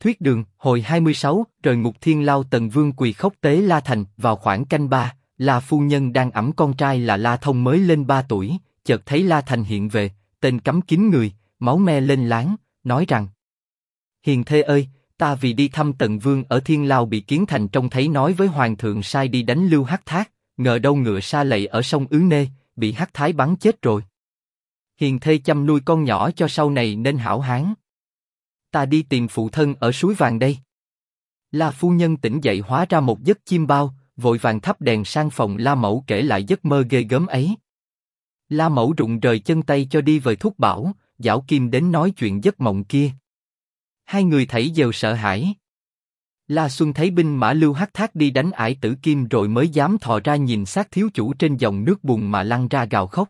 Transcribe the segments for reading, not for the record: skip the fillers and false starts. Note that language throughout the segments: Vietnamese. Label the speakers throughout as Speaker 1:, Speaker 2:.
Speaker 1: Thuyết đường, hồi 26, rời ngục thiên lao Tần Vương quỳ khóc tế La Thành. Vào khoảng canh ba, La phu nhân đang ẵm con trai là La Thông mới lên 3 tuổi, chợt thấy La Thành hiện về, tên cắm kín người, máu me lên láng, nói rằng: Hiền thê ơi, ta vì đi thăm Tần Vương ở thiên lao bị Kiến Thành trông thấy nói với hoàng thượng sai đi đánh Lưu Hắc Thác, ngờ đâu ngựa sa lầy ở sông Ứ Nê, bị Hắc Thái bắn chết rồi. Hiền thê chăm nuôi con nhỏ cho sau này nên hảo hán. Ta đi tìm phụ thân ở suối vàng đây. La phu nhân tỉnh dậy hóa ra một giấc chim bao, vội vàng thắp đèn sang phòng La Mẫu kể lại giấc mơ ghê gớm ấy. La Mẫu rụng rời chân tay cho đi về Thúc Bảo, Giảo Kim đến nói chuyện giấc mộng kia. Hai người thảy đều sợ hãi. La Xuân thấy binh mã Lưu Hắc Thác đi đánh Ải Tử Kim rồi mới dám thò ra nhìn xác thiếu chủ trên dòng nước bùn mà lăn ra gào khóc.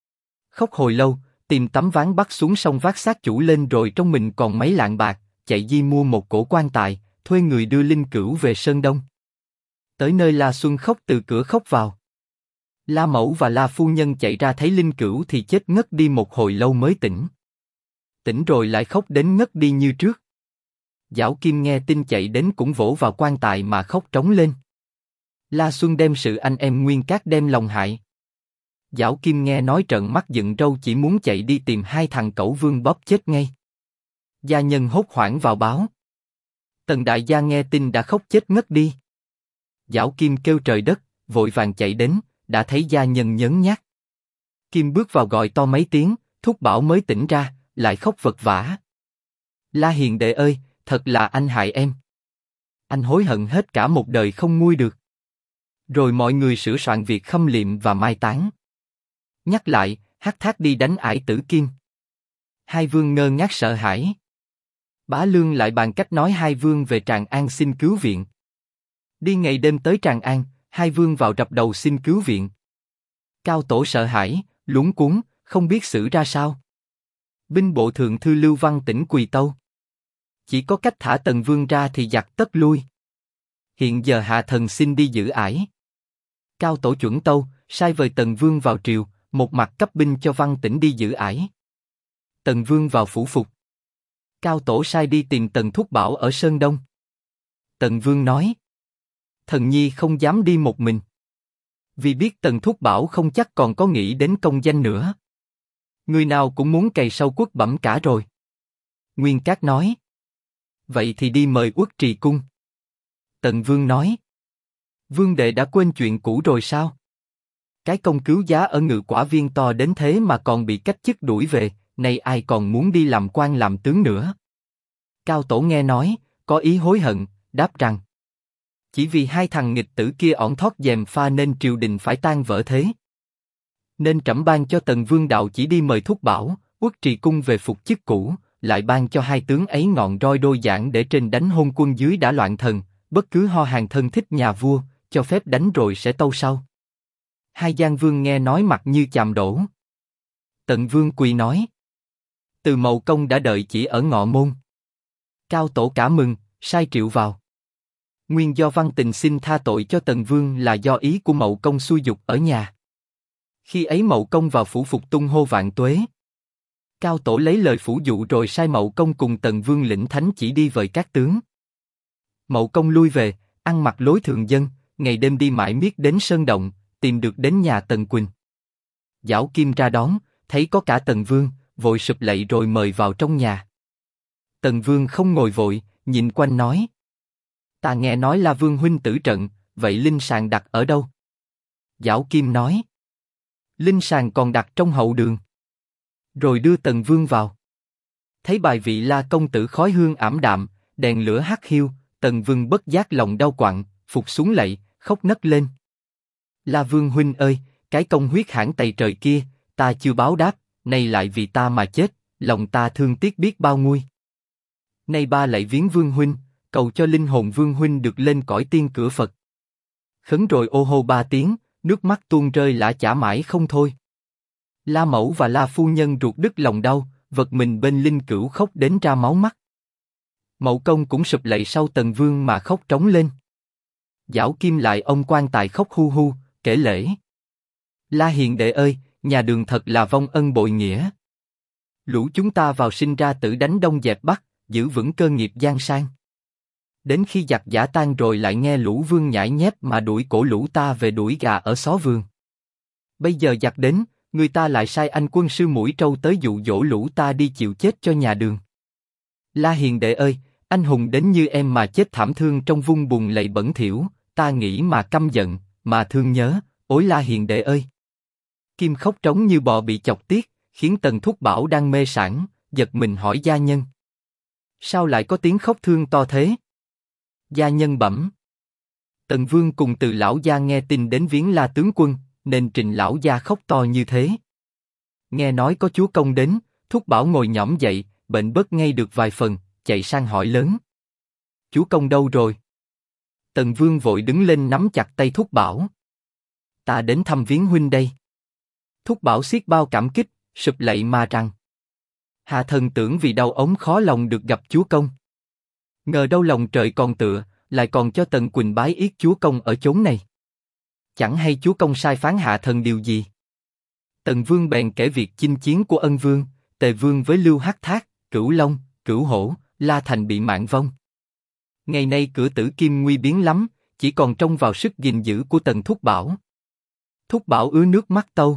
Speaker 1: Khóc hồi lâu, tìm tấm ván bắt xuống sông vác xác chủ lên rồi trong mình còn mấy lạng bạc, chạy đi mua một cổ quan tài, thuê người đưa linh cữu về Sơn Đông. Tới nơi La Xuân khóc từ cửa khóc vào. La Mẫu và La phu nhân chạy ra thấy linh cữu thì chết ngất đi một hồi lâu mới tỉnh. Tỉnh rồi lại khóc đến ngất đi như trước. Giảo Kim nghe tin chạy đến cũng vỗ vào quan tài mà khóc trống lên. La Xuân đem sự anh em Nguyên Cát đem lòng hại. Giảo Kim nghe nói trợn mắt dựng râu chỉ muốn chạy đi tìm hai thằng cẩu vương bóp chết ngay. Gia nhân hốt hoảng vào báo. Tần đại gia nghe tin đã khóc chết ngất đi. Giảo Kim kêu trời đất, vội vàng chạy đến, đã thấy gia nhân nhớn nhác. Kim bước vào gọi to mấy tiếng, Thúc Bảo mới tỉnh ra, lại khóc vật vã. La hiền đệ ơi, thật là anh hại em. Anh hối hận hết cả một đời không nguôi được. Rồi mọi người sửa soạn việc khâm liệm và mai táng. Nhắc lại, Hắc Thác đi đánh Ải Tử Kim. Hai vương ngơ ngác sợ hãi. Bá Lương lại bàn cách nói hai vương về Tràng An xin cứu viện. Đi ngày đêm tới Tràng An, hai vương vào rập đầu xin cứu viện. Cao Tổ sợ hãi, luống cuống, không biết xử ra sao. Binh bộ thượng thư Lưu Văn Tĩnh quỳ tâu. Chỉ có cách thả Tần Vương ra thì giặc tất lui. Hiện giờ hạ thần xin đi giữ Ải. Cao Tổ chuẩn tâu, sai vời Tần Vương vào triều, một mặt cấp binh cho Văn Tĩnh đi giữ Ải. Tần Vương vào phủ phục. Cao Tổ sai đi tìm Tần Thúc Bảo ở Sơn Đông. Tần Vương nói: Thần nhi không dám đi một mình. Vì biết Tần Thúc Bảo không chắc còn có nghĩ đến công danh nữa. Người nào cũng muốn cày sâu quất bẩm cả rồi. Nguyên Cát nói: Vậy thì đi mời Uất Trì Cung. Tần Vương nói: Vương đệ đã quên chuyện cũ rồi sao? Cái công cứu giá ở Ngự Quả Viên to đến thế mà còn bị cách chức đuổi về, nay ai còn muốn đi làm quan làm tướng nữa? Cao Tổ nghe nói, có ý hối hận, đáp rằng: Chỉ vì hai thằng nghịch tử kia ỏn thoát gièm pha nên triều đình phải tan vỡ thế. Nên trẫm ban cho Tần Vương đạo chỉ đi mời Thúc Bảo, Uất Trì Cung về phục chức cũ, lại ban cho hai tướng ấy ngọn roi đôi giảng để trên đánh hôn quân dưới đã loạn thần, bất cứ ho hàng thân thích nhà vua, cho phép đánh rồi sẽ tâu sau. Hai Giang Vương nghe nói mặt như chàm đổ. Tần Vương quỳ nói: Từ Mậu Công đã đợi chỉ ở ngọ môn. Cao Tổ cả mừng, sai triệu vào. Nguyên do Văn Tình xin tha tội cho Tần Vương là do ý của Mậu Công xui dục ở nhà. Khi ấy Mậu Công vào phủ phục tung hô vạn tuế. Cao Tổ lấy lời phủ dụ rồi sai Mậu Công cùng Tần Vương lĩnh thánh chỉ đi vời các tướng. Mậu Công lui về, ăn mặc lối thường dân, ngày đêm đi mãi miết đến Sơn Động, tìm được đến nhà Tần Quỳnh. Giảo Kim ra đón, thấy có cả Tần Vương, vội sụp lạy rồi mời vào trong nhà. Tần Vương không ngồi vội, nhìn quanh nói: Ta nghe nói là Vương huynh tử trận, vậy linh sàng đặt ở đâu? Giảo Kim nói: Linh sàng còn đặt trong hậu đường. Rồi đưa Tần Vương vào. Thấy bài vị La công tử khói hương ảm đạm, đèn lửa hắt hiu, Tần Vương bất giác lòng đau quặn, phục xuống lạy, khóc nấc lên. La Vương huynh ơi, cái công huyết hãn tày trời kia, ta chưa báo đáp, nay lại vì ta mà chết, lòng ta thương tiếc biết bao nguôi. Nay ba lạy viếng Vương huynh, cầu cho linh hồn Vương huynh được lên cõi tiên cửa Phật. Khấn rồi ô hô 3 tiếng, nước mắt tuôn rơi lã chả mãi không thôi. La Mẫu và La phu nhân ruột đứt lòng đau, vật mình bên linh cữu khóc đến ra máu mắt. Mậu Công cũng sụp lạy sau Tần Vương mà khóc trống lên. Giảo Kim lại ông quan tài khóc hu hu, kể lễ: La hiền đệ ơi, nhà Đường thật là vong ân bội nghĩa. Lũ chúng ta vào sinh ra tử đánh Đông dẹp Bắc, giữ vững cơ nghiệp giang sang. Đến khi giặc giã tan rồi lại nghe lũ vương nhãi nhép mà đuổi cổ lũ ta về đuổi gà ở xó vườn. Bây giờ giặc đến, người ta lại sai anh quân sư Mũi Trâu tới dụ dỗ lũ ta đi chịu chết cho nhà Đường. La hiền đệ ơi, anh hùng đến như em mà chết thảm thương trong vung bùn lầy bẩn thỉu, ta nghĩ mà căm giận, mà thương nhớ, ối La hiền đệ ơi. Kim khóc trống như bò bị chọc tiết, khiến Tần Thúc Bảo đang mê sảng, giật mình hỏi gia nhân. Sao lại có tiếng khóc thương to thế? Gia nhân bẩm. Tần Vương cùng Từ lão gia nghe tin đến viếng La tướng quân, nên Trình lão gia khóc to như thế. Nghe nói có chúa công đến, Thúc Bảo ngồi nhõm dậy, bệnh bớt ngay được vài phần, chạy sang hỏi lớn. Chúa công đâu rồi? Tần Vương vội đứng lên nắm chặt tay Thúc Bảo. Ta đến thăm viếng huynh đây. Thúc Bảo xiết bao cảm kích, sụp lạy mà rằng. Hạ thần tưởng vì đau ốm khó lòng được gặp chúa công. Ngờ đâu lòng trời còn tựa, lại còn cho Tần Quỳnh bái yết chúa công ở chốn này. Chẳng hay chúa công sai phán hạ thần điều gì? Tần Vương bèn kể việc chinh chiến của Ân Vương, Tề Vương với Lưu Hắc Thác, Cửu Long, Cửu Hổ, La Thành bị mạng vong. Ngày nay cửa tử Kim nguy biến lắm, chỉ còn trông vào sức gìn giữ của Tần Thúc Bảo. Thúc Bảo ứa nước mắt tâu.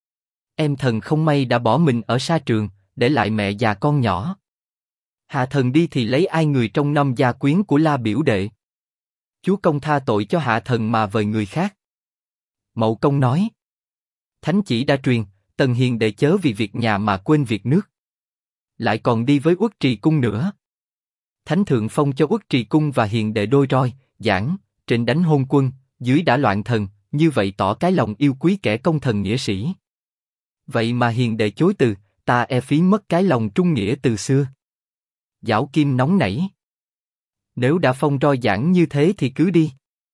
Speaker 1: Em thần không may đã bỏ mình ở sa trường, để lại mẹ già con nhỏ. Hạ thần đi thì lấy ai người trong năm gia quyến của La biểu đệ? Chúa công tha tội cho hạ thần mà vời người khác. Mậu Công nói. Thánh chỉ đã truyền, Tần hiền đệ chớ vì việc nhà mà quên việc nước. Lại còn đi với Uất Trì cung nữa. Thánh thượng phong cho Uất Trì cung và hiền đệ đôi roi, giảng, trên đánh hôn quân, dưới đã loạn thần, như vậy tỏ cái lòng yêu quý kẻ công thần nghĩa sĩ. Vậy mà hiền đệ chối từ, ta e phí mất cái lòng trung nghĩa từ xưa. Giảo Kim nóng nảy. Nếu đã phong roi giảng như thế thì cứ đi.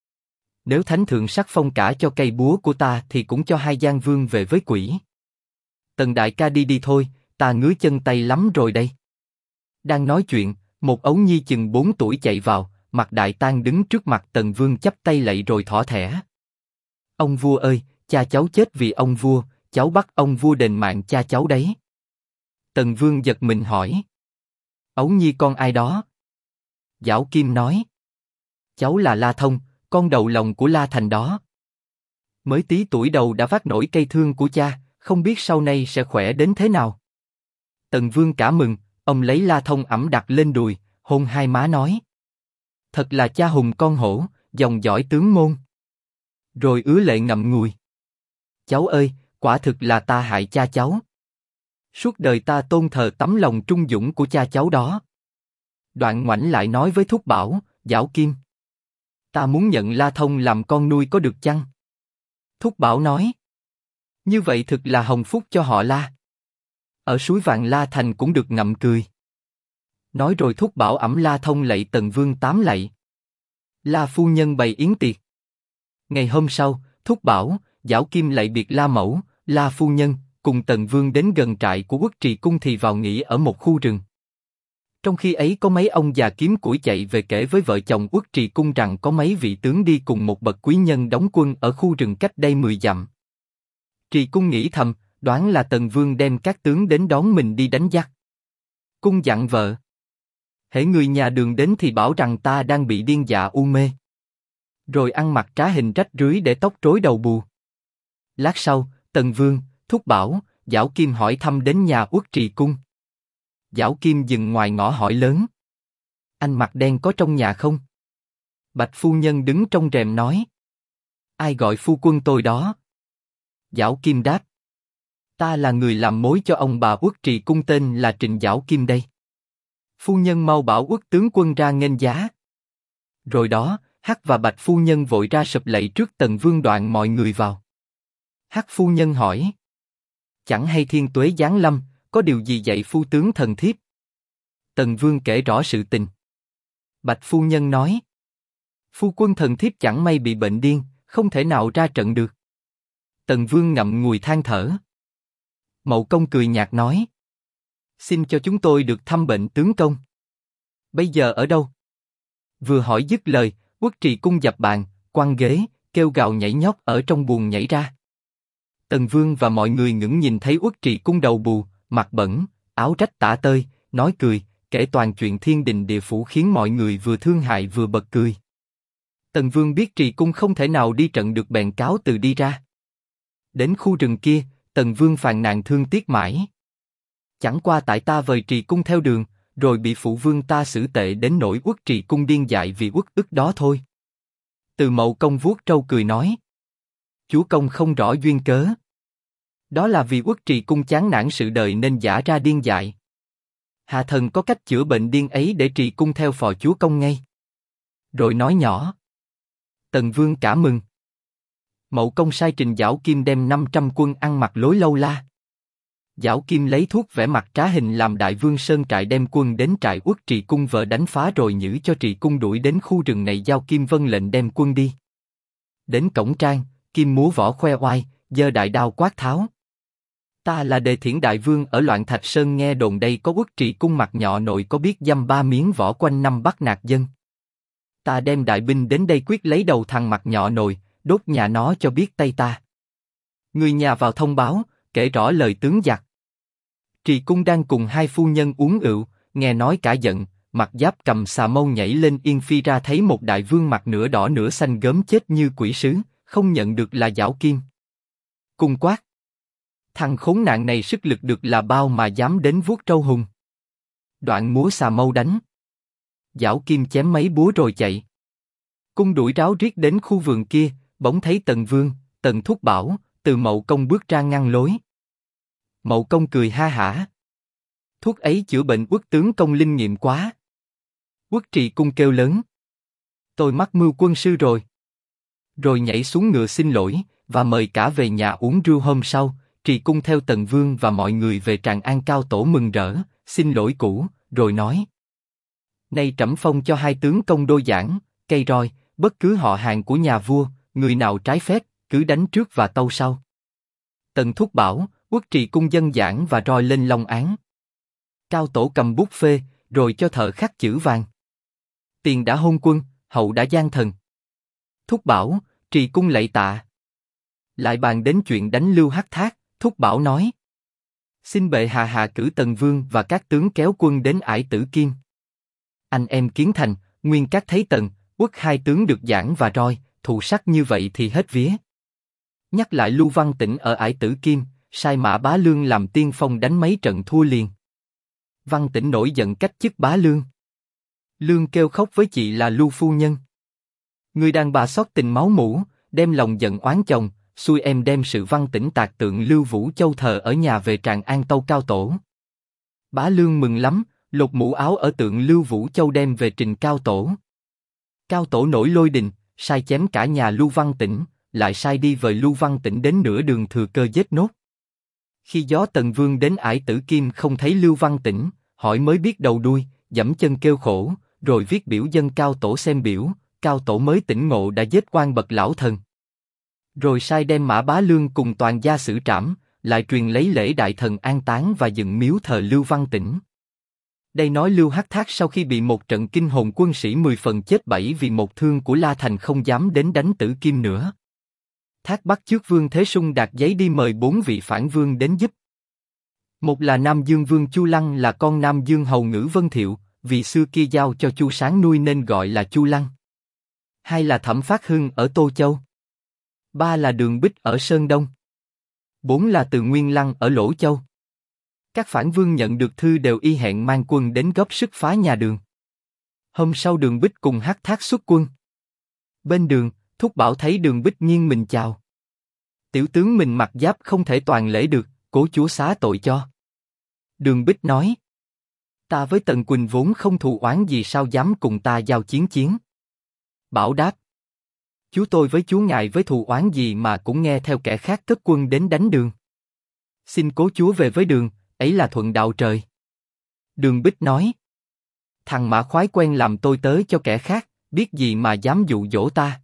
Speaker 1: Nếu thánh thượng sắc phong cả cho cây búa của ta thì cũng cho hai giang vương về với quỷ. Tần đại ca đi đi thôi, ta ngứa chân tay lắm rồi đây. Đang nói chuyện, một ấu nhi chừng 4 tuổi chạy vào, mặt đại tang đứng trước mặt Tần Vương chắp tay lạy rồi thỏ thẻ. Ông vua ơi, cha cháu chết vì ông vua, cháu bắt ông vua đền mạng cha cháu đấy. Tần Vương giật mình hỏi. Ấu nhi con ai đó? Giảo Kim nói. Cháu là La Thông, con đầu lòng của La Thành đó. Mới tí tuổi đầu đã vác nổi cây thương của cha, không biết sau này sẽ khỏe đến thế nào. Tần Vương cả mừng, ông lấy La Thông ẵm đặt lên đùi, hôn hai má nói. Thật là cha hùng con hổ, dòng dõi tướng môn. Rồi ứa lệ ngậm ngùi. Cháu ơi, quả thực là ta hại cha cháu. Suốt đời ta tôn thờ tấm lòng trung dũng của cha cháu đó. Đoạn ngoảnh lại nói với Thúc Bảo, Giảo Kim. Ta muốn nhận La Thông làm con nuôi có được chăng? Thúc Bảo nói. Như vậy thực là hồng phúc cho họ La. Ở suối vàng La Thành cũng được ngậm cười. Nói rồi Thúc Bảo ẵm La Thông lạy Tần Vương 8 lạy. La phu nhân bày yến tiệc. Ngày hôm sau, Thúc Bảo, Giảo Kim lạy biệt La mẫu, La phu nhân, cùng Tần Vương đến gần trại của Uất Trì cung thì vào nghỉ ở một khu rừng. Trong khi ấy có mấy ông già kiếm củi chạy về kể với vợ chồng Uất Trì cung rằng có mấy vị tướng đi cùng một bậc quý nhân đóng quân ở khu rừng cách đây 10 dặm. Trì cung nghĩ thầm, đoán là Tần Vương đem các tướng đến đón mình đi đánh giặc. Cung dặn vợ. Hễ người nhà Đường đến thì bảo rằng ta đang bị điên dạ u mê. Rồi ăn mặc trá hình rách rưới để tóc rối đầu bù. Lát sau, Tần Vương, Thúc Bảo, Giảo Kim hỏi thăm đến nhà Uất Trì cung. Giảo Kim dừng ngoài ngõ hỏi lớn. Anh mặc đen có trong nhà không? Bạch phu nhân đứng trong rèm nói. Ai gọi phu quân tôi đó? Giảo Kim đáp. Ta là người làm mối cho ông bà Uất Trì cung tên là Trịnh Giảo Kim đây. Phu nhân mau bảo Uất tướng quân ra nghênh giá. Rồi đó, Hắc và Bạch phu nhân vội ra sụp lạy trước Tần Vương đoạn mọi người vào. Hắc phu nhân hỏi. Chẳng hay thiên tuế giáng lâm, có điều gì dạy phu tướng thần thiếp? Tần Vương kể rõ sự tình. Bạch phu nhân nói. Phu quân thần thiếp chẳng may bị bệnh điên, không thể nào ra trận được. Tần Vương ngậm ngùi than thở. Mậu Công cười nhạt nói. Xin cho chúng tôi được thăm bệnh tướng công. Bây giờ ở đâu? Vừa hỏi dứt lời, Uất Trì cung dập bàn, quăng ghế, kêu gào nhảy nhót ở trong buồng nhảy ra. Tần Vương và mọi người ngẩng nhìn thấy Uất Trì cung đầu bù, mặt bẩn, áo rách tả tơi, nói cười, kể toàn chuyện thiên đình địa phủ khiến mọi người vừa thương hại vừa bật cười. Tần Vương biết trì cung không thể nào đi trận được bèn cáo từ đi ra. Đến khu rừng kia, Tần Vương phàn nàn thương tiếc mãi. Chẳng qua tại ta vời trì cung theo đường, rồi bị phụ vương ta xử tệ đến nỗi uất trì cung điên dại vì uất ức đó thôi. Từ Mậu Công vuốt trâu cười nói. Chúa công không rõ duyên cớ. Đó là vì uất trì cung chán nản sự đời nên giả ra điên dại. Hạ thần có cách chữa bệnh điên ấy để trì cung theo phò chúa công ngay. Rồi nói nhỏ. Tần Vương cả mừng. Mậu Công sai Trình Giảo Kim đem 500 quân ăn mặc lối lâu la. Giảo Kim lấy thuốc vẽ mặt trá hình làm đại vương sơn trại đem quân đến trại uất trì cung vợ đánh phá rồi nhử cho trì cung đuổi đến khu rừng này giao Kim vân lệnh đem quân đi. Đến cổng trang, Kim múa võ khoe oai, giơ đại đao quát tháo. Ta là Đề Thiển đại vương ở Loạn Thạch Sơn nghe đồn đây có uất trì cung mặt nhọ nội có biết dăm ba miếng võ quanh năm bắt nạt dân. Ta đem đại binh đến đây quyết lấy đầu thằng mặt nhọ nồi, đốt nhà nó cho biết tay ta. Người nhà vào thông báo, kể rõ lời tướng giặc. Trì cung đang cùng hai phu nhân uống rượu, nghe nói cả giận, mặt giáp cầm xà mâu nhảy lên yên phi ra thấy một đại vương mặt nửa đỏ nửa xanh gớm chết như quỷ sứ, không nhận được là Giảo Kim. Cung quát. Thằng khốn nạn này sức lực được là bao mà dám đến vuốt trâu hùng. Đoạn múa xà mâu đánh. Giảo Kim chém mấy búa rồi chạy. Cung đuổi ráo riết đến khu vườn kia, bỗng thấy Tần Vương, Tần Thúc Bảo, Từ Mậu Công bước ra ngăn lối. Mậu Công cười ha hả. Thuốc ấy chữa bệnh uất tướng công linh nghiệm quá. Uất trì cung kêu lớn. Tôi mắc mưu quân sư rồi. Rồi nhảy xuống ngựa xin lỗi, và mời cả về nhà uống rượu. Hôm sau, trì cung theo Tần Vương và mọi người về Tràng An Cao Tổ mừng rỡ, xin lỗi cũ, rồi nói. Nay trẫm phong cho hai tướng công đôi giảng, cây roi, bất cứ họ hàng của nhà vua, người nào trái phép, cứ đánh trước và tâu sau. Tần Thúc bảo, uất trì cung dân giảng và roi lên long án. Cao Tổ cầm bút phê, rồi cho thợ khắc chữ vàng. Tiền đã hôn quân, hậu đã gian thần. Thúc bảo, trì cung lạy tạ. Lại bàn đến chuyện đánh Lưu Hắc Thác, Thúc bảo nói. Xin bệ hạ hạ cử Tần Vương và các tướng kéo quân đến Ải Tử Kim. Anh em Kiến Thành, Nguyên Các thấy Tần, Uất hai tướng được giảng và roi, thù sắc như vậy thì hết vía. Nhắc lại Lưu Văn Tĩnh ở Ải Tử Kim, sai Mã Bá Lương làm tiên phong đánh mấy trận thua liền. Văn Tĩnh nổi giận cách chức Bá Lương. Lương kêu khóc với chị là Lưu phu nhân. Người đàn bà xót tình máu mủ, đem lòng giận oán chồng, xui em đem sự Văn Tĩnh tạc tượng Lưu Vũ Châu thờ ở nhà về Tràng An tâu Cao Tổ. Bá Lương mừng lắm, lột mũ áo ở tượng Lưu Vũ Châu đem về trình Cao Tổ. Cao Tổ nổi lôi đình, sai chém cả nhà Lưu Văn Tĩnh, lại sai đi vời Lưu Văn Tĩnh đến nửa đường thừa cơ giết nốt. Khi gió Tần Vương đến Ải Tử Kim không thấy Lưu Văn Tĩnh, hỏi mới biết đầu đuôi, giẫm chân kêu khổ, rồi viết biểu dân Cao Tổ xem biểu, Cao Tổ mới tỉnh ngộ đã giết quan bậc lão thần. Rồi sai đem Mã Bá Lương cùng toàn gia xử trảm, lại truyền lấy lễ đại thần an táng và dựng miếu thờ Lưu Văn Tĩnh. Đây nói Lưu Hắc Thác sau khi bị một trận kinh hồn quân sĩ 10 phần chết 7 vì một thương của La Thành không dám đến đánh Tử Kim nữa. Thác bắt chước Vương Thế Sung đạt giấy đi mời 4 vị phản vương đến giúp. Một là Nam Dương Vương Chu Lăng là con Nam Dương hầu Ngữ Vân Thiệu, vì xưa kia giao cho Chu Sáng nuôi nên gọi là Chu Lăng. Hai là Thẩm Phát Hưng ở Tô Châu. Ba là Đường Bích ở Sơn Đông. 4 là Từ Nguyên Lăng ở Lỗ Châu. Các phản vương nhận được thư đều y hẹn mang quân đến góp sức phá nhà Đường. Hôm sau Đường Bích cùng Hắc Thác xuất quân. Bên đường, Thúc Bảo thấy Đường Bích nghiêng mình chào. Tiểu tướng mình mặc giáp không thể toàn lễ được, cố chúa xá tội cho. Đường Bích nói. Ta với Tần Quỳnh vốn không thù oán gì sao dám cùng ta giao chiến. Bảo đáp. Chúa tôi với chúa ngài với thù oán gì mà cũng nghe theo kẻ khác cất quân đến đánh Đường. Xin cố chúa về với Đường, ấy là thuận đạo trời. Đường Bích nói. Thằng Mã khoái quen làm tôi tớ cho kẻ khác, biết gì mà dám dụ dỗ ta.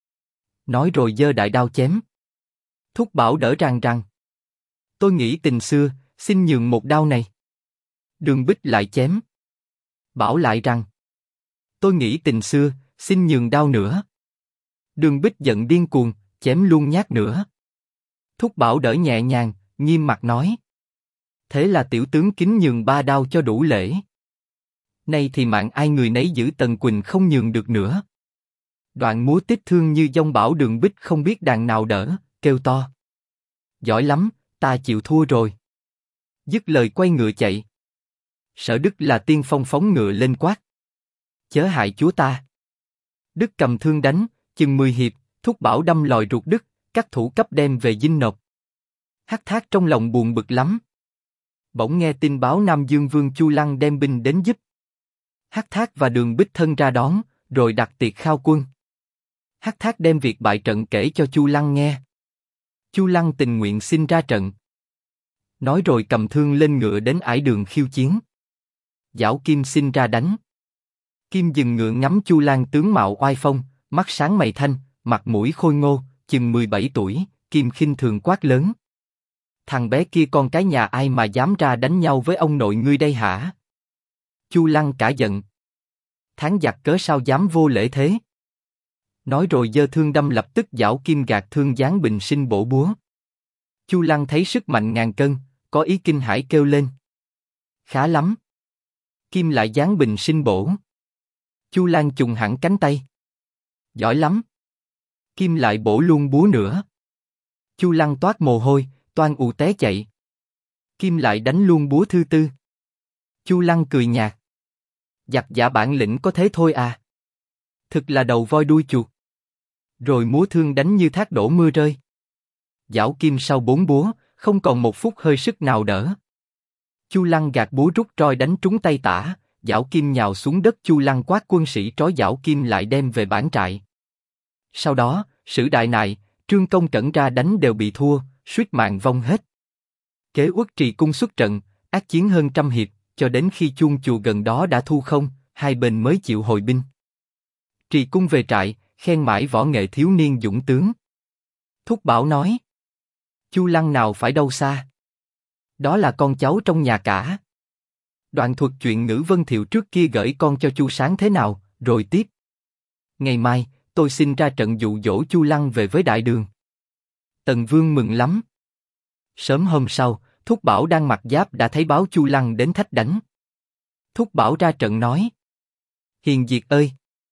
Speaker 1: Nói rồi giơ đại đao chém. Thúc Bảo đỡ rằng. Tôi nghĩ tình xưa, xin nhường một đao này. Đường Bích lại chém. Bảo lại rằng. Tôi nghĩ tình xưa, xin nhường đao nữa. Đường Bích giận điên cuồng, chém luôn nhát nữa. Thúc Bảo đỡ nhẹ nhàng, nghiêm mặt nói. Thế là tiểu tướng kính nhường 3 đao cho đủ lễ. Nay thì mạng ai người nấy giữ, Tần Quỳnh không nhường được nữa. Đoạn múa tích thương như dông bão, Đường Bích không biết đàn nào đỡ, kêu to. Giỏi lắm, ta chịu thua rồi. Dứt lời quay ngựa chạy. Sở Đức là tiên phong phóng ngựa lên quát. Chớ hại chúa ta. Đức cầm thương đánh, chừng 10 hiệp, Thúc Bảo đâm lòi ruột Đức, các thủ cấp đem về dinh nộp. Hắc Thác trong lòng buồn bực lắm. Bỗng nghe tin báo Nam Dương Vương Chu Lăng đem binh đến giúp. Hắc Thác và Đường Bích thân ra đón, rồi đặt tiệc khao quân. Hắc Thác đem việc bại trận kể cho Chu Lăng nghe. Chu Lăng tình nguyện xin ra trận. Nói rồi cầm thương lên ngựa đến ải đường khiêu chiến. Giảo Kim xin ra đánh. Kim dừng ngựa ngắm Chu Lăng tướng mạo oai phong, mắt sáng mày thanh, mặt mũi khôi ngô, chừng 17 tuổi, Kim khinh thường quát lớn. Thằng bé kia con cái nhà ai mà dám ra đánh nhau với ông nội ngươi đây hả? Chu Lăng cả giận. Tháng giặc cớ sao dám vô lễ thế? Nói rồi giơ thương đâm, lập tức Giảo Kim gạt thương giáng bình sinh bổ búa. Chu Lăng thấy sức mạnh ngàn cân, có ý kinh hãi kêu lên. Khá lắm. Kim lại giáng bình sinh bổ. Chu Lăng trùng hẳn cánh tay. Giỏi lắm. Kim lại bổ luôn búa nữa. Chu Lăng toát mồ hôi, toan ù té chạy. Kim lại đánh luôn búa thứ tư. Chu Lăng cười nhạt. Giặc giả bản lĩnh có thế thôi à? Thực là đầu voi đuôi chuột. Rồi múa thương đánh như thác đổ mưa rơi. Giảo Kim sau 4 búa, không còn một phút hơi sức nào đỡ. Chu Lăng gạt búa rút roi đánh trúng tay tả, Giảo Kim nhào xuống đất. Chu Lăng quát quân sĩ trói Giảo Kim lại đem về bản trại. Sau đó, Sử Đại Nại, Trương Công Cẩn ra đánh đều bị thua, suýt mạng vong hết. Kế Uất Trì Cung xuất trận, ác chiến hơn 100 hiệp, cho đến khi chuông chùa gần đó đã thu không, hai bên mới chịu hồi binh. Trì Cung về trại, khen mãi võ nghệ thiếu niên dũng tướng. Thúc Bảo nói. Chu Lăng nào phải đâu xa. Đó là con cháu trong nhà cả. Đoạn thuật chuyện Ngữ Vân Thiệu trước kia gửi con cho Chu Sáng thế nào, rồi tiếp. Ngày mai, tôi xin ra trận dụ dỗ Chu Lăng về với đại đường. Tần Vương mừng lắm. Sớm hôm sau, Thúc Bảo đang mặc giáp đã thấy báo Chu Lăng đến thách đánh. Thúc Bảo ra trận nói. Hiền Diệt ơi!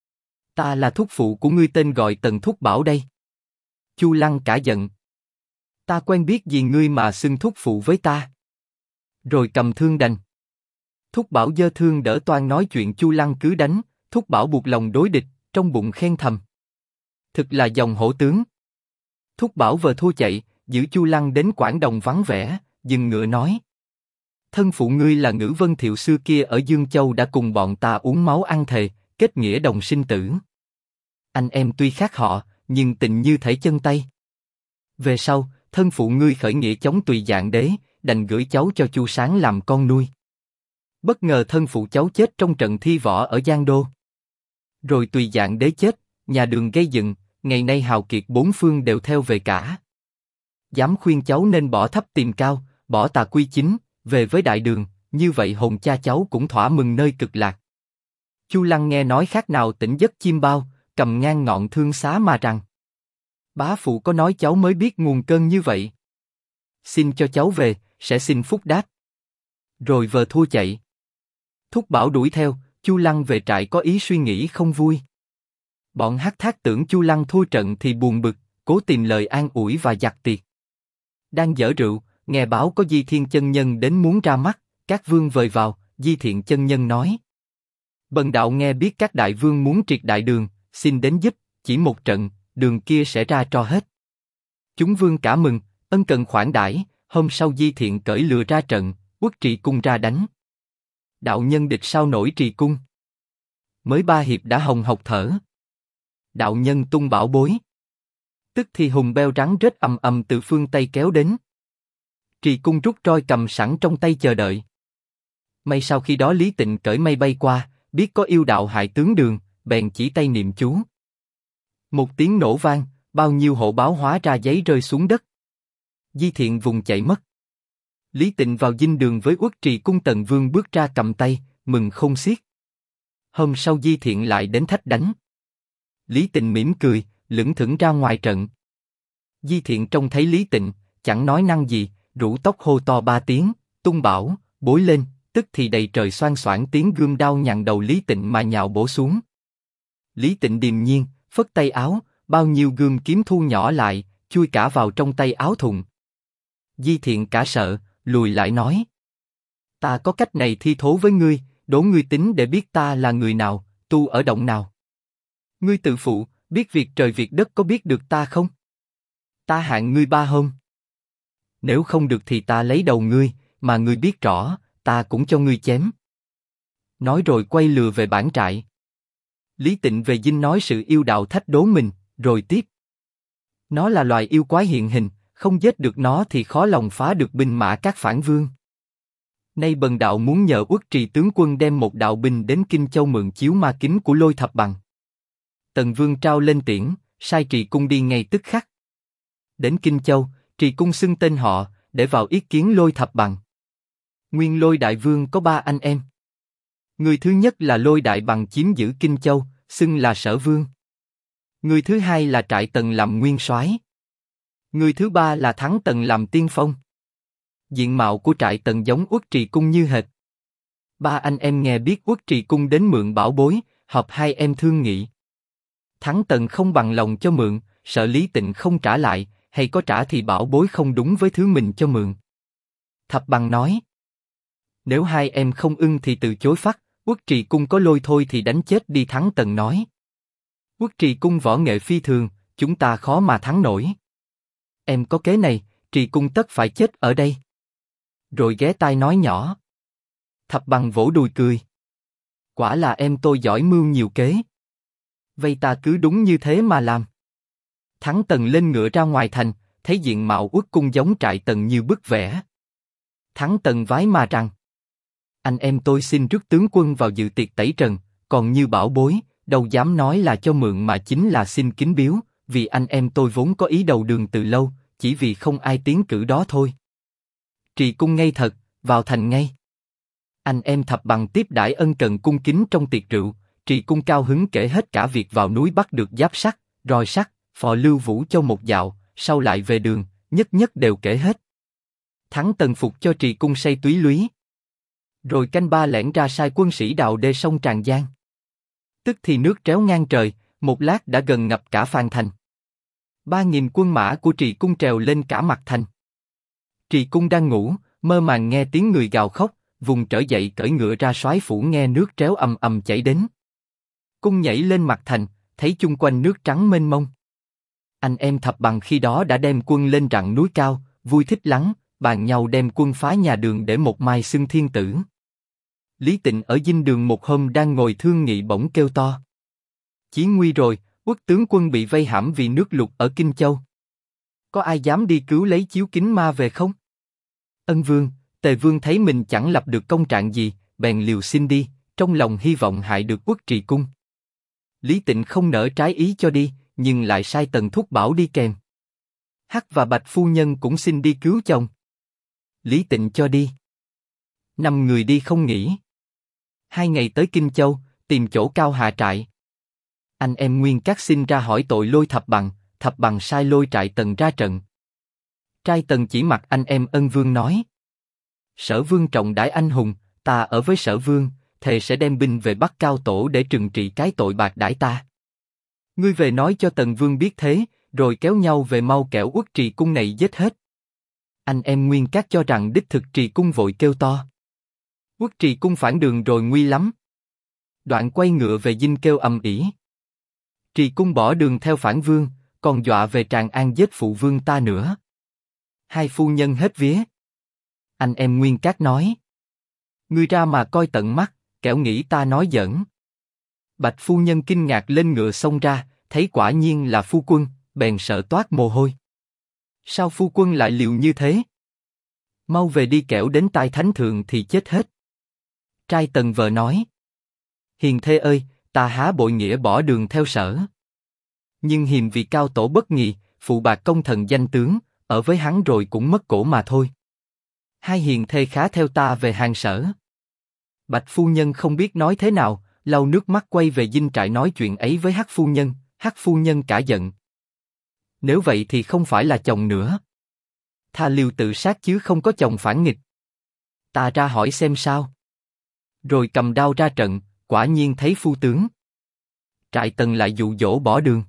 Speaker 1: Ta là thúc phụ của ngươi, tên gọi Tần Thúc Bảo đây. Chu Lăng cả giận. Ta quen biết gì ngươi mà xưng thúc phụ với ta? Rồi cầm thương đành. Thúc Bảo giơ thương đỡ toan nói chuyện, Chu Lăng cứ đánh. Thúc Bảo buộc lòng đối địch, trong bụng khen thầm. Thực là dòng hổ tướng. Thúc Bảo vờ thua chạy, giữ Chu Lăng đến quảng đồng vắng vẻ, dừng ngựa nói. Thân phụ ngươi là Ngữ Vân Thiệu xưa kia ở Dương Châu đã cùng bọn ta uống máu ăn thề, kết nghĩa đồng sinh tử. Anh em tuy khác họ, nhưng tình như thể chân tay. Về sau, thân phụ ngươi khởi nghĩa chống Tùy Dạng Đế, đành gửi cháu cho Chu Sáng làm con nuôi. Bất ngờ thân phụ cháu chết trong trận thi võ ở Giang Đô. Rồi Tùy Dạng Đế chết, nhà Đường gây dựng, ngày nay hào kiệt bốn phương đều theo về cả. Dám khuyên cháu nên bỏ thấp tìm cao, bỏ tà quy chính, về với đại đường, như vậy hồn cha cháu cũng thỏa mừng nơi cực lạc. Chu Lăng nghe nói khác nào tỉnh giấc chim bao, cầm ngang ngọn thương xá mà rằng. Bá phụ có nói cháu mới biết nguồn cơn như vậy. Xin cho cháu về, sẽ xin phúc đáp. Rồi vờ thua chạy. Thúc Bảo đuổi theo, Chu Lăng về trại có ý suy nghĩ không vui. Bọn Hắc Thác tưởng Chu Lăng thua trận thì buồn bực, cố tìm lời an ủi và giặt tiệc. Đang giở rượu, nghe báo có Di Thiên chân nhân đến muốn ra mắt, các vương vời vào. Di Thiện chân nhân nói. Bần đạo nghe biết các đại vương muốn triệt đại đường, xin đến giúp, chỉ một trận, đường kia sẽ ra trò hết. Chúng vương cả mừng, ân cần khoản đãi. Hôm sau Di Thiện cởi lừa ra trận, Uất Trì Cung ra đánh. Đạo nhân địch sao nổi Trì Cung. Mới 3 hiệp đã hồng hộc thở. Đạo nhân tung bảo bối. Tức thì hùng beo rắn rết ầm ầm từ phương Tây kéo đến. Trì Cung rút roi cầm sẵn trong tay chờ đợi. May sau khi đó Lý Tịnh cởi mây bay qua, biết có yêu đạo hại tướng Đường, bèn chỉ tay niệm chú. Một tiếng nổ vang, bao nhiêu hộ báo hóa ra giấy rơi xuống đất. Di Thiện vùng chạy mất. Lý Tịnh vào dinh Đường với Uất Trì Cung. Tần Vương bước ra cầm tay, mừng không xiết. Hôm sau Di Thiện lại đến thách đánh. Lý Tịnh mỉm cười, lững thững ra ngoài trận. Di Thiện trông thấy Lý Tịnh, chẳng nói năng gì, rũ tóc hô to 3 tiếng, tung bảo, bối lên, tức thì đầy trời xoan xoảng tiếng gươm đao nhằn đầu Lý Tịnh mà nhào bổ xuống. Lý Tịnh điềm nhiên, phất tay áo, bao nhiêu gươm kiếm thu nhỏ lại, chui cả vào trong tay áo thùng. Di Thiện cả sợ, lùi lại nói: Ta có cách này thi thố với ngươi, đố ngươi tính để biết ta là người nào, tu ở động nào. Ngươi tự phụ, biết việc trời việc đất có biết được ta không? Ta hạn ngươi 3 hôm. Nếu không được thì ta lấy đầu ngươi, mà ngươi biết rõ, ta cũng cho ngươi chém. Nói rồi quay lừa về bản trại. Lý Tịnh về dinh nói sự yêu đạo thách đố mình, rồi tiếp: Nó là loài yêu quái hiện hình, không giết được nó thì khó lòng phá được binh mã các phản vương. Nay bần đạo muốn nhờ Uất Trì tướng quân đem một đạo binh đến Kinh Châu mượn chiếu ma kính của Lôi Thập Bằng. Tần Vương trao lên tiễn, sai Trì Cung đi ngay tức khắc. Đến Kinh Châu, Trì Cung xưng tên họ, để vào ý kiến Lôi Thập Bằng. Nguyên Lôi Đại Vương có 3 anh em. Người thứ nhất là Lôi Đại Bằng chiếm giữ Kinh Châu, xưng là Sở Vương. Người thứ hai là Trại Tần làm nguyên soái. Người thứ ba là Thắng Tần làm tiên phong. Diện mạo của Trại Tần giống Uất Trì Cung như hệt. 3 anh em nghe biết Uất Trì Cung đến mượn bảo bối, họp hai em thương nghị. Thắng Tần không bằng lòng cho mượn, sợ Lý Tịnh không trả lại, hay có trả thì bảo bối không đúng với thứ mình cho mượn. Thập Bằng nói: Nếu hai em không ưng thì từ chối phát, Uất Trì Cung có lôi thôi thì đánh chết đi. Thắng Tần nói: Uất Trì Cung võ nghệ phi thường, chúng ta khó mà thắng nổi. Em có kế này, Trì Cung tất phải chết ở đây. Rồi ghé tai nói nhỏ. Thập Bằng vỗ đùi cười: Quả là em tôi giỏi mưu nhiều kế. Vậy ta cứ đúng như thế mà làm. Thắng Tần lên ngựa ra ngoài thành, thấy diện mạo Uất Cung giống Trại Tần như bức vẽ. Thắng Tần vái mà rằng: Anh em tôi xin rước tướng quân vào dự tiệc tẩy trần, còn như bảo bối, đâu dám nói là cho mượn mà chính là xin kính biếu, vì anh em tôi vốn có ý đầu đường từ lâu, chỉ vì không ai tiến cử đó thôi. Trì Cung ngây thật, vào thành ngay. Anh em Thập Bằng tiếp đãi ân cần cung kính trong tiệc rượu. Trì Cung cao hứng kể hết cả việc vào núi bắt được giáp sắt, roi sắt, phò Lưu Vũ Châu một dạo, sau lại về đường, nhất nhất đều kể hết. Thắng Tần phục cho Trì Cung say túy lúy. Rồi canh ba lẻn ra sai quân sĩ đào đê sông Tràng Giang. Tức thì nước tréo ngang trời, một lát đã gần ngập cả Phan thành. 3.000 quân mã của Trì Cung trèo lên cả mặt thành. Trì Cung đang ngủ, mơ màng nghe tiếng người gào khóc, vùng trở dậy cởi ngựa ra soái phủ nghe nước tréo ầm ầm chảy đến. Cung nhảy lên mặt thành, thấy chung quanh nước trắng mênh mông. Anh em Thập Bằng khi đó đã đem quân lên rặng núi cao, vui thích lắm, bàn nhau đem quân phá nhà Đường để một mai xưng thiên tử. Lý Tịnh ở dinh Đường một hôm đang ngồi thương nghị bỗng kêu to: Chí nguy rồi, Uất tướng quân bị vây hãm vì nước lụt ở Kinh Châu. Có ai dám đi cứu lấy chiếu kính ma về không? Ân Vương, Tề Vương thấy mình chẳng lập được công trạng gì, bèn liều xin đi, trong lòng hy vọng hại được Uất Trì Cung. Lý Tịnh không nỡ trái ý cho đi, nhưng lại sai Tần Thúc bảo đi kèm. Hắc và Bạch phu nhân cũng xin đi cứu chồng. Lý Tịnh cho đi. 5 người đi không nghỉ. 2 ngày tới Kinh Châu, tìm chỗ cao hạ trại. Anh em Nguyên Các xin ra hỏi tội Lôi Thập Bằng, Thập Bằng sai Lôi Trại Tần ra trận. Trai Tần chỉ mặt anh em Ân Vương nói: Sở Vương trọng đãi anh hùng, ta ở với Sở Vương, thề sẽ đem binh về Bắc Cao Tổ để trừng trị cái tội bạc đãi ta. Ngươi về nói cho Tần Vương biết thế, rồi kéo nhau về mau kẻo Uất Trì Cung này giết hết. Anh em Nguyên Các cho rằng đích thực Trì Cung vội kêu to: Uất Trì Cung phản đường rồi nguy lắm. Đoạn quay ngựa về dinh kêu ầm ĩ. Trì Cung bỏ đường theo phản vương, còn dọa về Tràng An giết phụ vương ta nữa. Hai phu nhân hết vía. Anh em Nguyên Các nói: Ngươi ra mà coi tận mắt, kẻo nghĩ ta nói giỡn. Bạch phu nhân kinh ngạc lên ngựa xông ra, thấy quả nhiên là phu quân, bèn sợ toát mồ hôi. Sao phu quân lại liều như thế? Mau về đi kẻo đến tai thánh thượng thì chết hết. Trai Tần vợ nói: Hiền thê ơi, ta há bội nghĩa bỏ đường theo Sở. Nhưng hiềm vì Cao Tổ bất nghị, phụ bạc công thần danh tướng, ở với hắn rồi cũng mất cổ mà thôi. Hai hiền thê khá theo ta về hàng Sở. Bạch phu nhân không biết nói thế nào, lau nước mắt quay về dinh trại nói chuyện ấy với Hắc phu nhân. Hắc phu nhân cả giận: Nếu vậy thì không phải là chồng nữa. Tha liều tự sát chứ không có chồng phản nghịch. Ta ra hỏi xem sao. Rồi cầm đao ra trận, quả nhiên thấy phu tướng. Trại Tần lại dụ dỗ bỏ đường.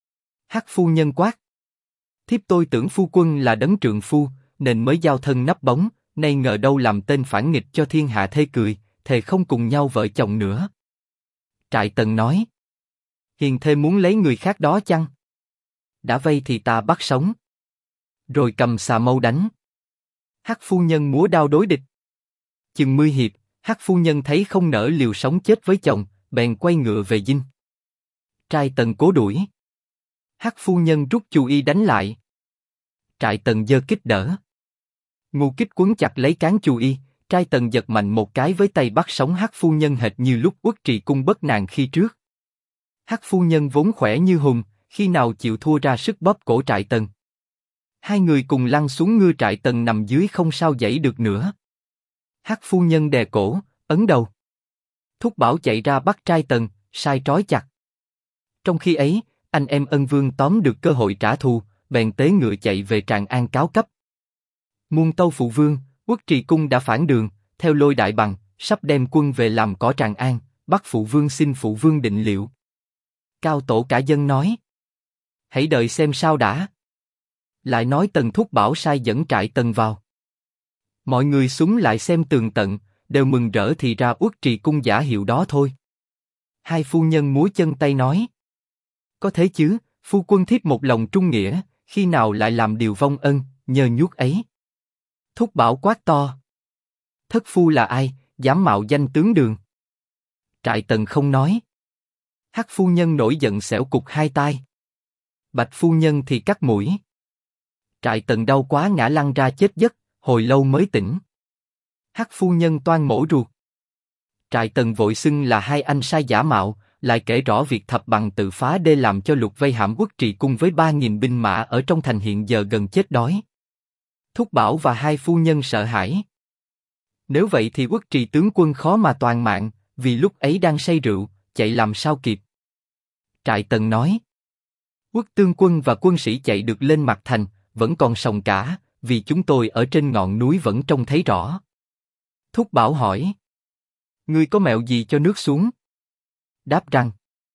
Speaker 1: Hắc phu nhân quát: thiếp tôi tưởng phu quân là đấng trượng phu, nên mới giao thân nấp bóng, nay ngờ đâu làm tên phản nghịch cho thiên hạ thê cười, thề không cùng nhau vợ chồng nữa. Trại Tần nói: hiền thê muốn lấy người khác đó chăng? Đã vây thì ta bắt sống. Rồi cầm xà mâu đánh. Hắc phu nhân múa đao đối địch. Chừng 10 hiệp, Hắc phu nhân thấy không nỡ liều sống chết với chồng, bèn quay ngựa về dinh. Trai Tần cố đuổi. Hắc phu nhân rút chù y đánh lại. Trại Tần giơ kích đỡ. Ngưu kích quấn chặt lấy cán chù y, Trai Tần giật mạnh một cái với tay bắt sống Hắc phu nhân hệt như lúc Uất Trì Cung bất nàng khi trước. Hắc phu nhân vốn khỏe như hùng, khi nào chịu thua ra sức bóp cổ Trại Tần. Hai người cùng lăn xuống ngư, Trại Tần nằm dưới không sao dãy được nữa. Hắc phu nhân đè cổ, ấn đầu. Thúc Bảo chạy ra bắt Trai Tần, sai trói chặt. Trong khi ấy, anh em Ân Vương tóm được cơ hội trả thù, bèn tế ngựa chạy về Tràng An cáo cấp. Muôn Tâu phụ vương, Uất Trì Cung đã phản đường, theo Lôi Đại Bằng, sắp đem quân về làm cỏ Tràng An, bắt phụ vương xin phụ vương định liệu. Cao tổ cả dân nói: hãy đợi xem sao đã. Lại nói Tần Thúc Bảo sai dẫn Trại Tần vào. Mọi người súng lại xem tường tận, đều mừng rỡ thì ra Uất Trì Cung giả hiệu đó thôi. Hai phu nhân múa chân tay nói: có thế chứ, phu quân thiếp một lòng trung nghĩa, khi nào lại làm điều vong ân, nhờ nhuốc ấy. Thúc Bảo quát to: thất phu là ai, dám mạo danh tướng đường? Trại Tần không nói. Hắc phu nhân nổi giận xẻo cục hai tai. Bạch phu nhân thì cắt mũi. Trại Tần đau quá ngã lăn ra chết giấc, hồi lâu mới tỉnh. Hắc phu nhân toan mổ ruột. Trại Tần vội xưng là hai anh sai giả mạo, lại kể rõ việc Thập Bằng tự phá đê làm cho Lục vây hãm Uất Trì Cung với 3.000 binh mã ở trong thành hiện giờ gần chết đói. Thúc Bảo và hai phu nhân sợ hãi. Nếu vậy thì Uất Trì tướng quân khó mà toàn mạng, vì lúc ấy đang say rượu, chạy làm sao kịp. Trại Tần nói: Uất tướng quân và quân sĩ chạy được lên mặt thành, vẫn còn sòng cả, vì chúng tôi ở trên ngọn núi vẫn trông thấy rõ. Thúc Bảo hỏi: ngươi có mẹo gì cho nước xuống? Đáp rằng: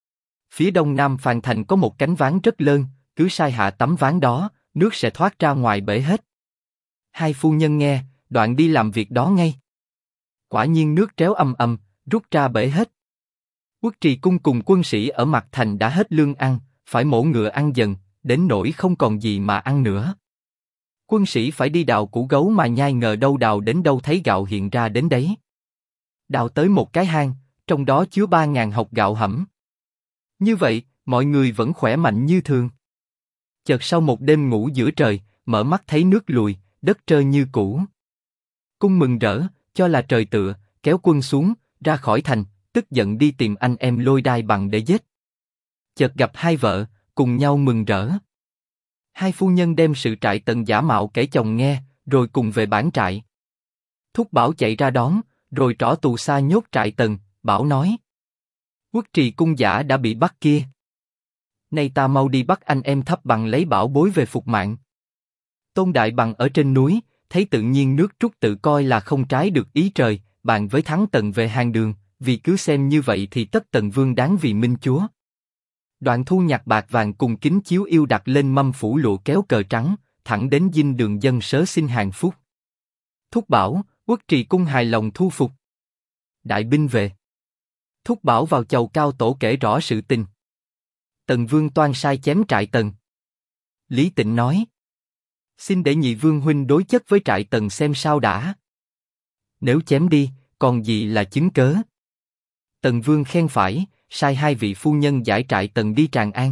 Speaker 1: phía đông nam Phàn Thành có một cánh ván rất lớn, cứ sai hạ tấm ván đó, nước sẽ thoát ra ngoài bể hết. Hai phu nhân nghe, đoạn đi làm việc đó ngay. Quả nhiên nước tréo ầm ầm, rút ra bể hết. Uất Trì Cung cùng quân sĩ ở mặt thành đã hết lương ăn, phải mổ ngựa ăn dần, đến nỗi không còn gì mà ăn nữa. Quân sĩ phải đi đào củ gấu mà nhai, ngờ đâu đào đến đâu thấy gạo hiện ra đến đấy. Đào tới một cái hang, trong đó chứa 3.000 hộc gạo hẩm. Như vậy, mọi người vẫn khỏe mạnh như thường. Chợt sau một đêm ngủ giữa trời, mở mắt thấy nước lùi, đất trơ như cũ. Cung mừng rỡ, cho là trời tựa, kéo quân xuống, ra khỏi thành, tức giận đi tìm anh em Lôi Đai Bằng để giết. Chợt gặp hai vợ, cùng nhau mừng rỡ. Hai phu nhân đem sự Trại Tần giả mạo kể chồng nghe, rồi cùng về bản trại. Thúc Bảo chạy ra đón, rồi trỏ tù xa nhốt Trại Tần. Bảo nói: Uất Trì Cung giả đã bị bắt kia. Nay ta mau đi bắt anh em Thấp Bằng lấy bảo bối về phục mạng. Tôn Đại Bằng ở trên núi, thấy tự nhiên nước trút tự coi là không trái được ý trời, bàn với Thắng Tần về hàng đường, vì cứ xem như vậy thì tất Tần Vương đáng vì minh chúa. Đoạn thu nhặt bạc vàng cùng kính chiếu yêu đặt lên mâm phủ lụa kéo cờ trắng, thẳng đến dinh đường dân sớ xin hàng phúc. Thúc Bảo, Uất Trì Cung hài lòng thu phục. Đại binh về. Thúc Bảo vào chầu Cao Tổ kể rõ sự tình. Tần Vương toan sai chém Trại Tần. Lý Tịnh nói: xin để nhị vương huynh đối chất với Trại Tần xem sao đã. Nếu chém đi, còn gì là chứng cớ? Tần Vương khen phải, sai hai vị phu nhân giải Trại Tần đi Tràng An.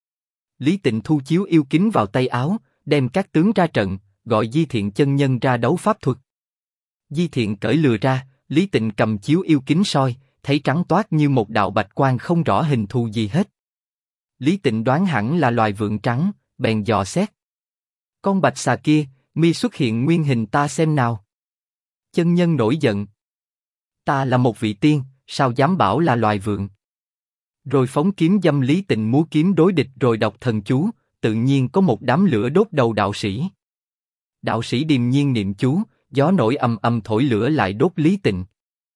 Speaker 1: Lý Tịnh thu chiếu yêu kính vào tay áo, đem các tướng ra trận, gọi Di Thiện chân nhân ra đấu pháp thuật. Di Thiện cởi lừa ra, Lý Tịnh cầm chiếu yêu kính soi, thấy trắng toát như một đạo bạch quang không rõ hình thù gì hết. Lý Tịnh đoán hẳn là loài vượn trắng, bèn dò xét. Con bạch xà kia, mi xuất hiện nguyên hình ta xem nào. Chân nhân nổi giận: ta là một vị tiên, sao dám bảo là loài vượn? Rồi phóng kiếm dâm Lý Tịnh múa kiếm đối địch, rồi đọc thần chú, tự nhiên có một đám lửa đốt đầu đạo sĩ. Đạo sĩ điềm nhiên niệm chú, gió nổi ầm ầm thổi lửa lại đốt Lý Tịnh.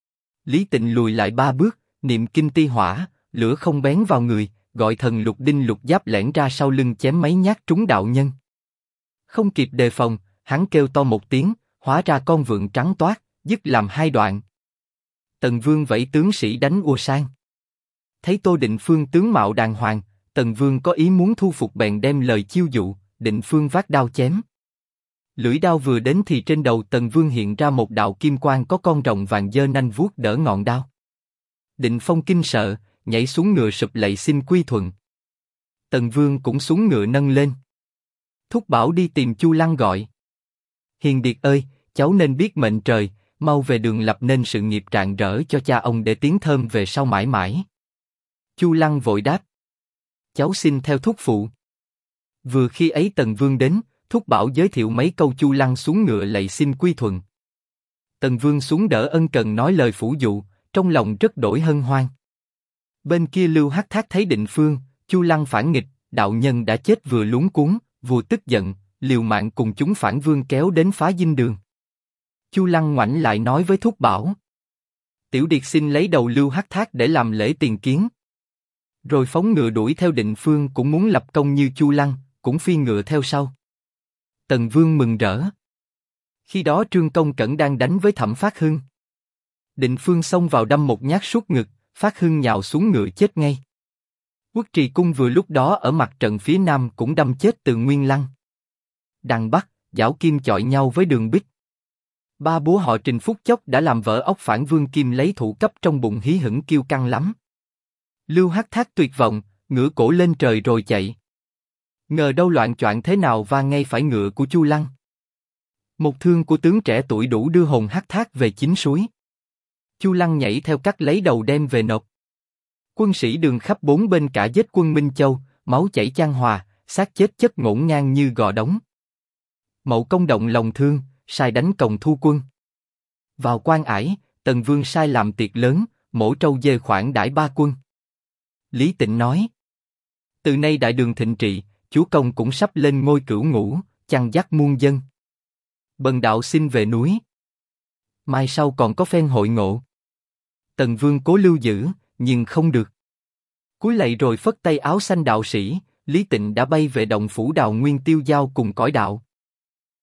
Speaker 1: Lý Tịnh lùi lại 3 bước, niệm kinh ti hỏa, lửa không bén vào người, gọi thần lục đinh lục giáp lẻn ra sau lưng chém mấy nhát trúng đạo nhân. Không kịp đề phòng, hắn kêu to một tiếng, hóa ra con vượn trắng toát, dứt làm 2 đoạn. Tần Vương vẫy tướng sĩ đánh ùa sang. Thấy Tô Định Phương tướng mạo đàng hoàng, Tần Vương có ý muốn thu phục bèn đem lời chiêu dụ, Định Phương vác đao chém. Lưỡi đao vừa đến thì trên đầu Tần Vương hiện ra một đạo kim quang có con rồng vàng giơ nanh vuốt đỡ ngọn đao. Định Phong kinh sợ, nhảy xuống ngựa sụp lạy xin quy thuận. Tần Vương cũng xuống ngựa nâng lên. Thúc bảo đi tìm Chu Lăng gọi. Hiền Điệt ơi, cháu nên biết mệnh trời, mau về đường lập nên sự nghiệp rạng rỡ cho cha ông để tiếng thơm về sau mãi mãi. Chu Lăng vội đáp. Cháu xin theo thúc phụ. Vừa khi ấy Tần Vương đến, thúc bảo giới thiệu mấy câu, Chu Lăng xuống ngựa lạy xin quy thuận. Tần Vương xuống đỡ ân cần nói lời phủ dụ, trong lòng rất đổi hân hoan. Bên kia Lưu Hắc Thác thấy Định Phương, Chu Lăng phản nghịch, đạo nhân đã chết vừa luống cuống, vua tức giận, liều mạng cùng chúng phản vương kéo đến phá dinh đường. Chu Lăng ngoảnh lại nói với thúc bảo. Tiểu Điệt xin lấy đầu Lưu Hắc Thác để làm lễ tiền kiến. Rồi phóng ngựa đuổi theo Định Phương cũng muốn lập công như Chu Lăng, cũng phi ngựa theo sau. Tần Vương mừng rỡ. Khi đó Trương Công Cẩn đang đánh với Thẩm Phát Hưng. Định Phương xông vào đâm một nhát suốt ngực, Phát Hưng nhào xuống ngựa chết ngay. Quốc Trì Cung vừa lúc đó ở mặt trận phía nam cũng đâm chết Từ Nguyên Lăng. Đằng Bắc, giảo kim chọi nhau với Đường Bích. Ba bố họ Trình phút chốc đã làm vỡ ốc phản vương Kim lấy thủ cấp trong bụng hí hửng kiêu căng lắm. Lưu Hắc Thác tuyệt vọng, ngửa cổ lên trời rồi chạy. Ngờ đâu loạn choạng thế nào va ngay phải ngựa của Chu Lăng. Một thương của tướng trẻ tuổi đủ đưa hồn Hắc Thác về chính suối. Chu Lăng nhảy theo cắt lấy đầu đem về nộp. Quân sĩ Đường khắp bốn bên cả giết quân Minh Châu, máu chảy chan hòa, xác chết chất ngổn ngang như gò đống. Mậu Công động lòng thương, sai đánh Cồng thu quân. Vào Quan Ải, Tần Vương sai làm tiệc lớn, mổ trâu dê khoản đãi 3 quân. Lý Tịnh nói: từ nay đại đường thịnh trị, chúa công cũng sắp lên ngôi cửu ngũ, chăn dắt muôn dân. Bần đạo xin về núi. Mai sau còn có phen hội ngộ. Tần Vương cố lưu giữ, nhưng không được. Cúi lạy rồi phất tay áo xanh đạo sĩ, Lý Tịnh đã bay về động phủ Đào Nguyên tiêu giao cùng cõi đạo.